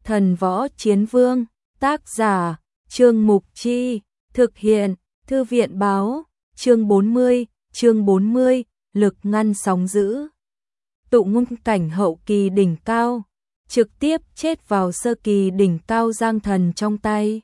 Thần Võ Chiến Vương, tác giả, Trương Mục Chi, thực hiện, Thư viện báo, chương 40, lực ngăn sóng dữ. Tụ ngôn cảnh hậu kỳ đỉnh cao, trực tiếp chết vào sơ kỳ đỉnh cao Giang Thần trong tay.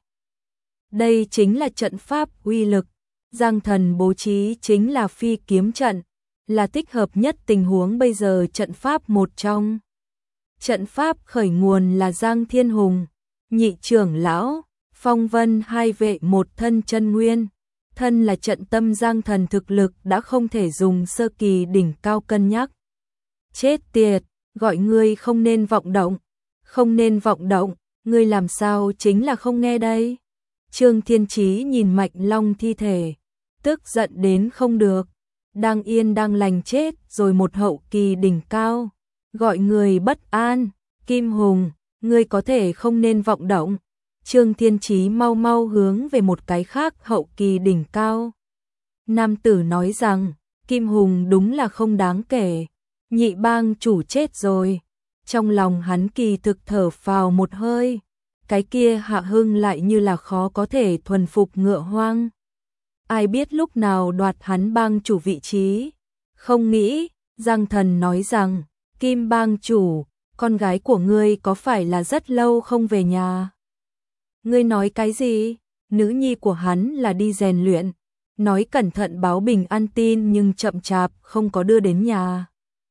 Đây chính là trận pháp uy lực, Giang Thần bố trí chính là phi kiếm trận, là thích hợp nhất tình huống bây giờ trận pháp một trong. Trận pháp khởi nguồn là Giang Thiên Hùng, nhị trưởng lão, Phong Vân hai vệ một thân chân nguyên. Thân là trận tâm Giang Thần thực lực đã không thể dùng sơ kỳ đỉnh cao cân nhắc. Chết tiệt, gọi ngươi không nên vọng động, không nên vọng động, ngươi làm sao chính là không nghe đây. Trương Thiên Chí nhìn Mạch Long thi thể, tức giận đến không được, đang yên đang lành chết rồi một hậu kỳ đỉnh cao, gọi người bất an. Kim Hùng, ngươi có thể không nên vọng động. Trương Thiên Chí mau mau hướng về một cái khác hậu kỳ đỉnh cao. Nam tử nói rằng, Kim Hùng đúng là không đáng kể, nhị bang chủ chết rồi. Trong lòng hắn kỳ thực thở phào một hơi, cái kia Hạ Hưng lại như là khó có thể thuần phục ngựa hoang. Ai biết lúc nào đoạt hắn bang chủ vị trí. Không nghĩ, Giang Thần nói rằng, Kim bang chủ, con gái của ngươi có phải là rất lâu không về nhà? Ngươi nói cái gì? Nữ nhi của hắn là đi rèn luyện, nói cẩn thận báo bình an tin nhưng chậm chạp không có đưa đến nhà.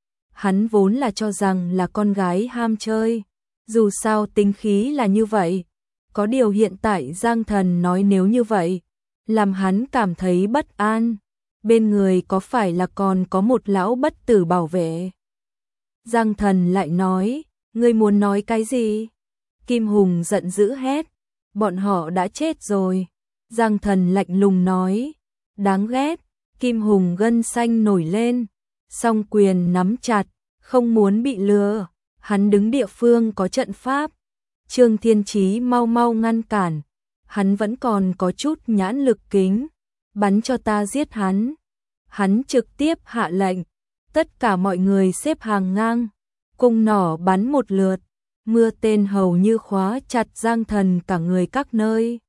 Hắn vốn là cho rằng là con gái ham chơi, dù sao tính khí là như vậy. Có điều hiện tại Giang Thần nói nếu như vậy, làm hắn cảm thấy bất an. Bên người có phải là còn có một lão bất tử bảo vệ? Giang Thần lại nói, ngươi muốn nói cái gì? Kim Hùng giận dữ hét, bọn họ đã chết rồi. Giang Thần lạnh lùng nói, đáng ghét. Kim Hùng gân xanh nổi lên, song quyền nắm chặt, không muốn bị lừa. Hắn đứng địa phương có trận pháp. Trương Thiên Chí mau mau ngăn cản, hắn vẫn còn có chút nhãn lực kính, bắn cho ta giết hắn. Hắn trực tiếp hạ lệnh, tất cả mọi người xếp hàng ngang, cung nỏ bắn một lượt, mưa tên hầu như khóa chặt Giang Thần cả người các nơi.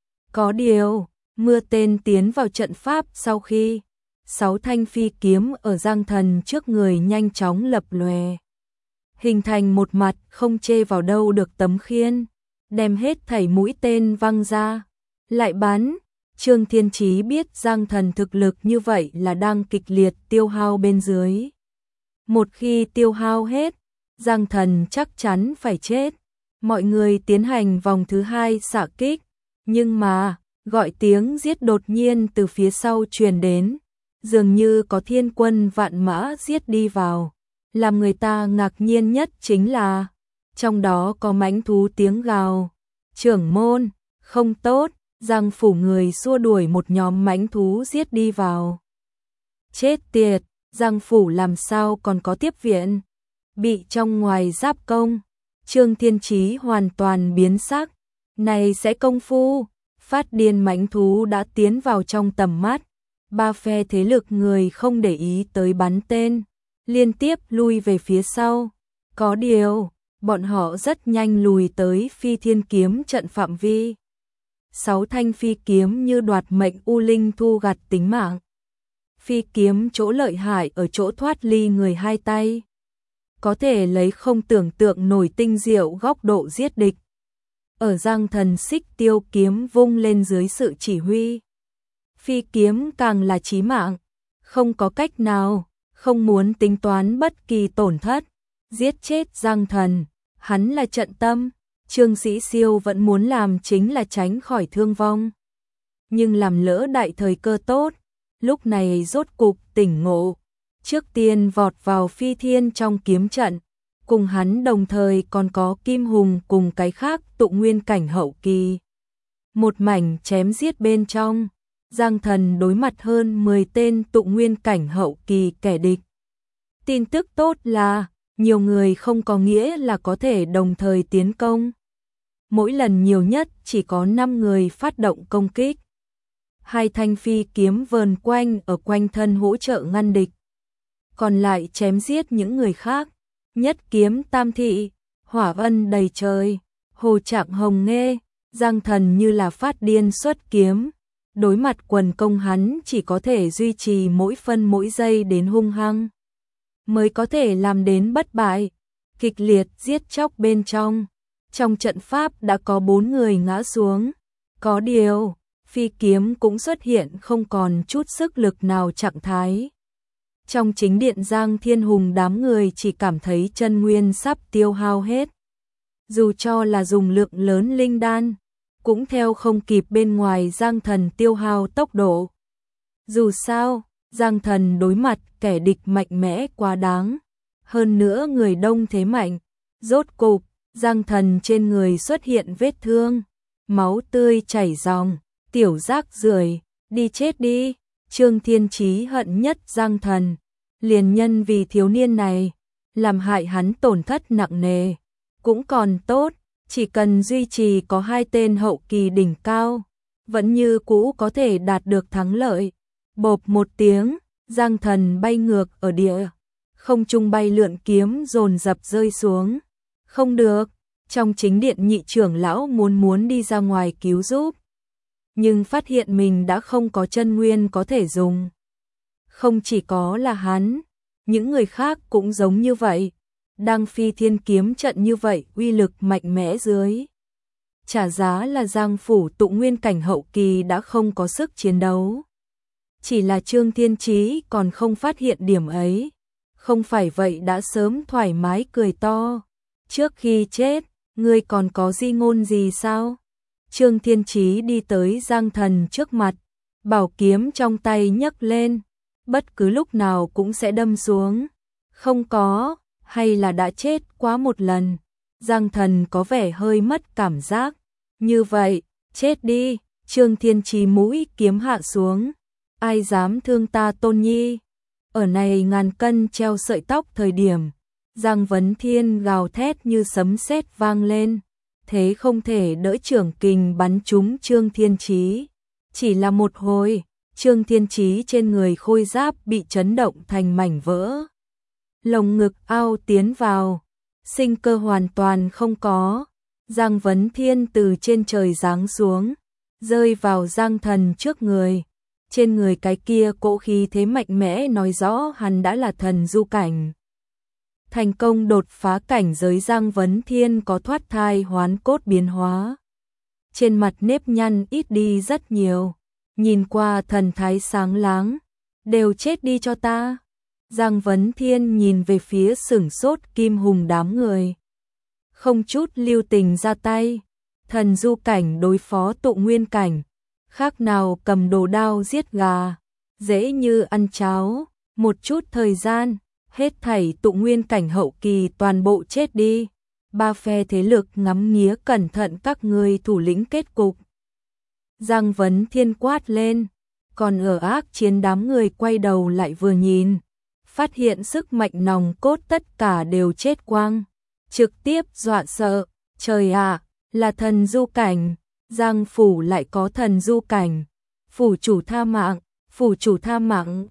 Có điều, mưa tên tiến vào trận pháp sau khi 6 thanh phi kiếm ở Giang Thần trước người nhanh chóng lập lòe, hình thành một mặt không chê vào đâu được tấm khiên, đem hết thảy mũi tên văng ra, lại bắn. Trương Thiên Chí biết Giang Thần thực lực như vậy là đang kịch liệt tiêu hao bên dưới. Một khi tiêu hao hết, Giang Thần chắc chắn phải chết. Mọi người tiến hành vòng thứ 2 xạ kích, nhưng mà, gọi tiếng giết đột nhiên từ phía sau truyền đến, dường như có thiên quân vạn mã giết đi vào. Làm người ta ngạc nhiên nhất chính là, trong đó có mãnh thú tiếng gào. Trưởng môn, không tốt, Giang phủ người xua đuổi một nhóm mãnh thú giết đi vào. Chết tiệt, Giang phủ làm sao còn có tiếp viện? Bị trong ngoài giáp công. Trương Thiên Chí hoàn toàn biến sắc. Này sẽ công phu, phát điên mãnh thú đã tiến vào trong tầm mắt. Ba phe thế lực người không để ý tới bắn tên, liên tiếp lui về phía sau. Có điều, bọn họ rất nhanh lùi tới phi thiên kiếm trận phạm vi. 6 thanh phi kiếm như đoạt mệnh u linh thu gặt tính mạng. Phi kiếm chỗ lợi hại ở chỗ thoát ly người hai tay, có thể lấy không tưởng tượng nổi tinh diệu góc độ giết địch. Ở Giang Thần xích tiêu kiếm vung lên dưới sự chỉ huy, phi kiếm càng là chí mạng, không có cách nào, không muốn tính toán bất kỳ tổn thất, giết chết Giang Thần. Hắn là trận tâm, Trương Sĩ Siêu vẫn muốn làm chính là tránh khỏi thương vong. Nhưng làm lỡ đại thời cơ tốt, lúc này rốt cục tỉnh ngộ, trước tiên vọt vào phi thiên trong kiếm trận, cùng hắn đồng thời còn có Kim Hùng cùng cái khác tụ nguyên cảnh hậu kỳ. Một mảnh chém giết bên trong, Giang Thần đối mặt hơn 10 tên tụ nguyên cảnh hậu kỳ kẻ địch. Tin tức tốt là, nhiều người không có nghĩa là có thể đồng thời tiến công. Mỗi lần nhiều nhất chỉ có 5 người phát động công kích. 2 thanh phi kiếm vờn quanh ở quanh thân hỗ trợ ngăn địch, còn lại chém giết những người khác. Nhất kiếm tam thị, hỏa vân đầy trời, Hồ Trạng Hồng nghe, Giang Thần như là phát điên xuất kiếm. Đối mặt quần công hắn chỉ có thể duy trì mỗi phân mỗi giây đến hung hăng, mới có thể làm đến bất bại. Kịch liệt giết chóc bên trong. Trong trận pháp đã có 4 người ngã xuống. Có điều, phi kiếm cũng xuất hiện không còn chút sức lực nào trạng thái. Trong chính điện Giang Thiên Hùng đám người chỉ cảm thấy chân nguyên sắp tiêu hao hết. Dù cho là dùng lượng lớn linh đan, cũng theo không kịp bên ngoài Giang Thần tiêu hao tốc độ. Dù sao, Giang Thần đối mặt kẻ địch mạnh mẽ quá đáng. Hơn nữa người đông thế mạnh. Rốt cục, Giang Thần trên người xuất hiện vết thương. Máu tươi chảy ròng, tiểu rác rưởi, đi chết đi. Trương Thiên Chí hận nhất Giang Thần. Liền nhân vì thiếu niên này, làm hại hắn tổn thất nặng nề. Cũng còn tốt, chỉ cần duy trì có 2 tên hậu kỳ đỉnh cao, vẫn như cũ có thể đạt được thắng lợi. Bộp một tiếng, Giang Thần bay ngược ở địa. Không trung bay lượn kiếm dồn dập rơi xuống. Không được, trong chính điện nhị trưởng lão muốn đi ra ngoài cứu giúp. Nhưng phát hiện mình đã không có chân nguyên có thể dùng. Không chỉ có là hắn, những người khác cũng giống như vậy. Đang phi thiên kiếm trận như vậy uy lực mạnh mẽ dưới. Trả giá là Giang phủ tụ nguyên cảnh hậu kỳ đã không có sức chiến đấu. Chỉ là Trương Thiên Chí còn không phát hiện điểm ấy. Không phải vậy đã sớm thoải mái cười to. Trước khi chết, ngươi còn có di ngôn gì sao? Trương Thiên Chí đi tới Giang Thần trước mặt, bảo kiếm trong tay nhấc lên, bất cứ lúc nào cũng sẽ đâm xuống. Không có, hay là đã chết quá một lần. Giang Thần có vẻ hơi mất cảm giác. Như vậy, chết đi. Trương Thiên Chí mũi kiếm hạ xuống. Ai dám thương ta Tôn Nhi? Ở này ngàn cân treo sợi tóc thời điểm, Giang Vấn Thiên gào thét như sấm sét vang lên. Thế không thể đỡ trưởng kình bắn trúng Trương Thiên Chí. Chỉ là một hồi, Trương Thiên Chí trên người khôi giáp bị chấn động thành mảnh vỡ. Lồng ngực ao tiến vào, sinh cơ hoàn toàn không có. Giang Vấn Thiên từ trên trời giáng xuống, rơi vào Giang Thần trước người. Trên người cái kia cỗ khí thế mạnh mẽ nói rõ hắn đã là thần du cảnh. Thành công đột phá cảnh giới. Giang Vấn Thiên có thoát thai hoán cốt biến hóa. Trên mặt nếp nhăn ít đi rất nhiều, nhìn qua thần thái sáng láng. Đều chết đi cho ta. Giang Vấn Thiên nhìn về phía sửng sốt Kim Hùng đám người. Không chút lưu tình ra tay. Thần du cảnh đối phó tụ nguyên cảnh, khác nào cầm đồ đao giết gà, dễ như ăn cháo. Một chút thời gian, hết thảy tụ nguyên cảnh hậu kỳ toàn bộ chết đi. 3 phe thế lực ngắm nghía cẩn thận các ngươi thủ lĩnh kết cục. Giang Vấn Thiên quát lên, còn ở ác chiến đám người quay đầu lại vừa nhìn, phát hiện sức mạnh nòng cốt tất cả đều chết quang, trực tiếp dọa sợ. Trời ạ, là thần du cảnh. Giang phủ lại có thần du cảnh. Phủ chủ tha mạng, phủ chủ tha mạng.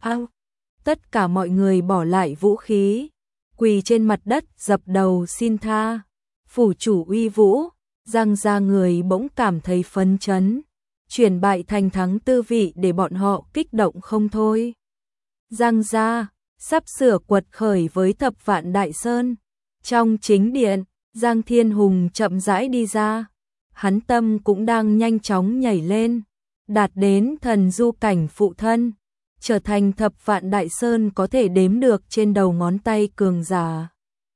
Tất cả mọi người bỏ lại vũ khí, quỳ trên mặt đất dập đầu xin tha. Phủ chủ uy vũ. Giang gia người bỗng cảm thấy phấn chấn, chuyển bại thành thắng tư vị để bọn họ kích động không thôi. Giang gia sắp sửa quật khởi với Thập Vạn Đại Sơn. Trong chính điện, Giang Thiên Hùng chậm rãi đi ra. Hắn tâm cũng đang nhanh chóng nhảy lên, đạt đến thần du cảnh phụ thân, trở thành Thập Vạn Đại Sơn có thể đếm được trên đầu ngón tay cường giả.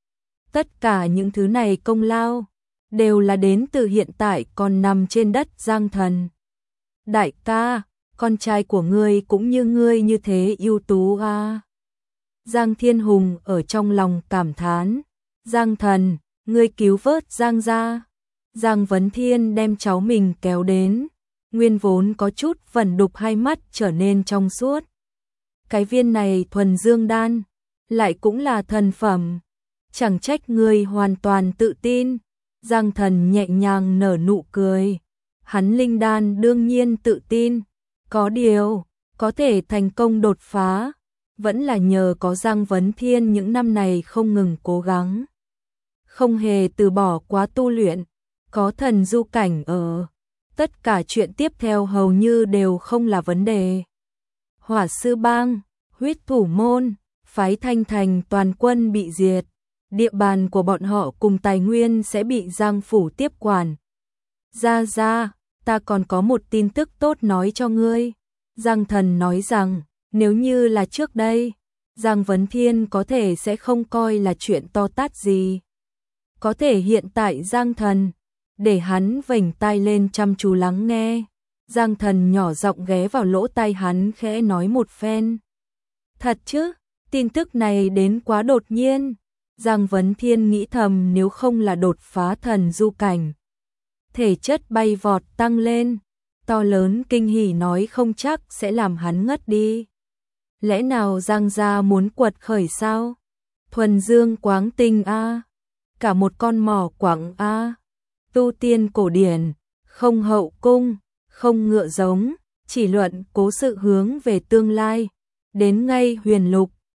Tất cả những thứ này công lao đều là đến từ hiện tại còn nằm trên đất Giang Thần. Đại ca, con trai của ngươi cũng như ngươi như thế ưu tú à? Giang Thiên Hùng ở trong lòng cảm thán. Giang Thần, ngươi cứu vớt Giang gia. Giang Vấn Thiên đem cháu mình kéo đến, nguyên vốn có chút vẩn đục hai mắt trở nên trong suốt. Cái viên này thuần dương đan, lại cũng là thần phẩm. Chẳng trách ngươi hoàn toàn tự tin. Giang Thần nhẹ nhàng nở nụ cười. Hắn linh đan đương nhiên tự tin. Có điều, có thể thành công đột phá, vẫn là nhờ có Giang Vấn Thiên những năm này không ngừng cố gắng, không hề từ bỏ quá tu luyện. Có thần du cảnh ở, tất cả chuyện tiếp theo hầu như đều không là vấn đề. Hỏa sư bang, huyết thủ môn, phái Thanh Thành toàn quân bị diệt, địa bàn của bọn họ cùng tài nguyên sẽ bị Giang phủ tiếp quản. Ra, ta còn có một tin tức tốt nói cho ngươi. Giang Thần nói rằng, nếu như là trước đây, Giang Vấn Thiên có thể sẽ không coi là chuyện to tát gì. Có thể hiện tại Giang Thần, để hắn vểnh tai lên chăm chú lắng nghe. Giang Thần nhỏ giọng ghé vào lỗ tai hắn khẽ nói một phen. Thật chứ, tin tức này đến quá đột nhiên. Giang Vấn Thiên nghĩ thầm, nếu không là đột phá thần du cảnh, thể chất bay vọt tăng lên, to lớn kinh hỉ nói không chắc sẽ làm hắn ngất đi. Lẽ nào Giang gia muốn quật khởi sao? Thuần dương quáng tinh a, cả một con mỏ quặng a, tu tiên cổ điển, không hậu cung, không ngựa giống, chỉ luận cố sự hướng về tương lai, đến ngay huyền lục,